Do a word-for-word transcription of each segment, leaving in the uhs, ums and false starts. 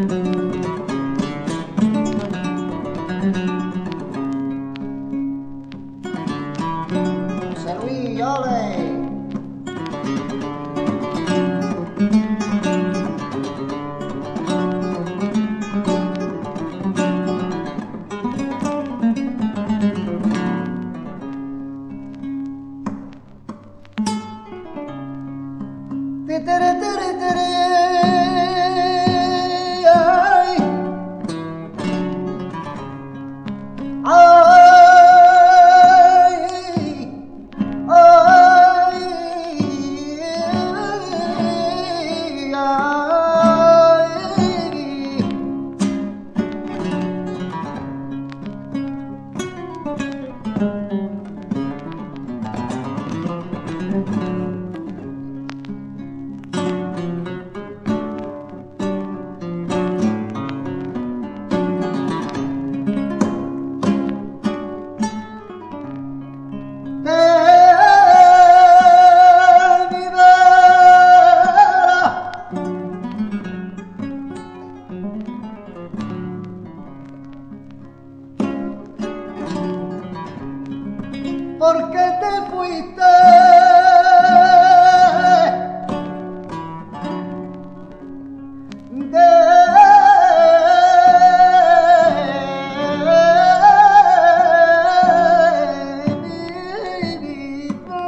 José Luis, ole. Tere, tere, tere, ay, ay, ay, ¿por qué te fuiste? De mi vida.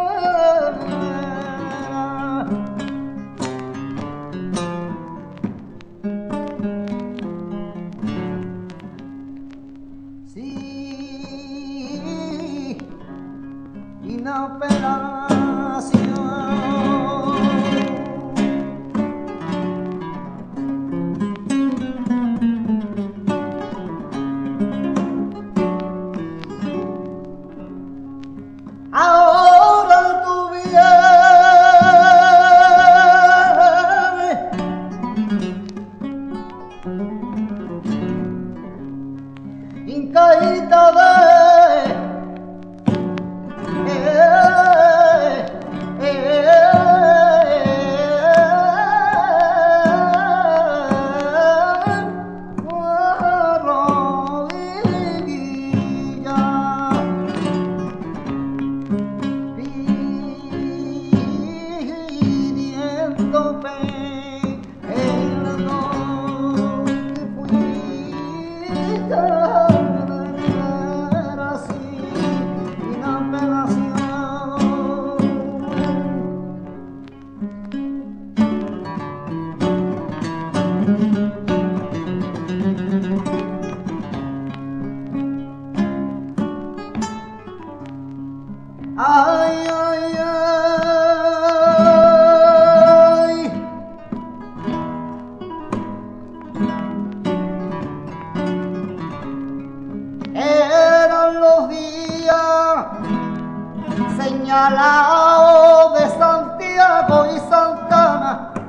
Sí, inapelación. Ahora tú vienes incaída de ay, ay, ay, eran los días señalados de Santiago y Santana,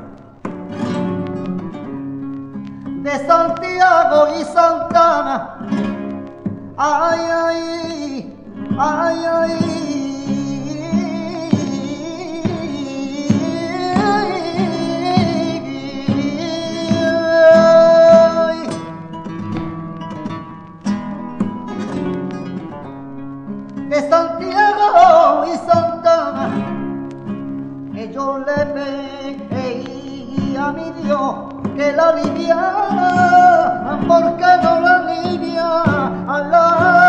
de Santiago y Santana, ay, ay, ay, ay. De Santiago y Santana, que yo le pedí a mi Dios que la aliviara, porque no la alivia a la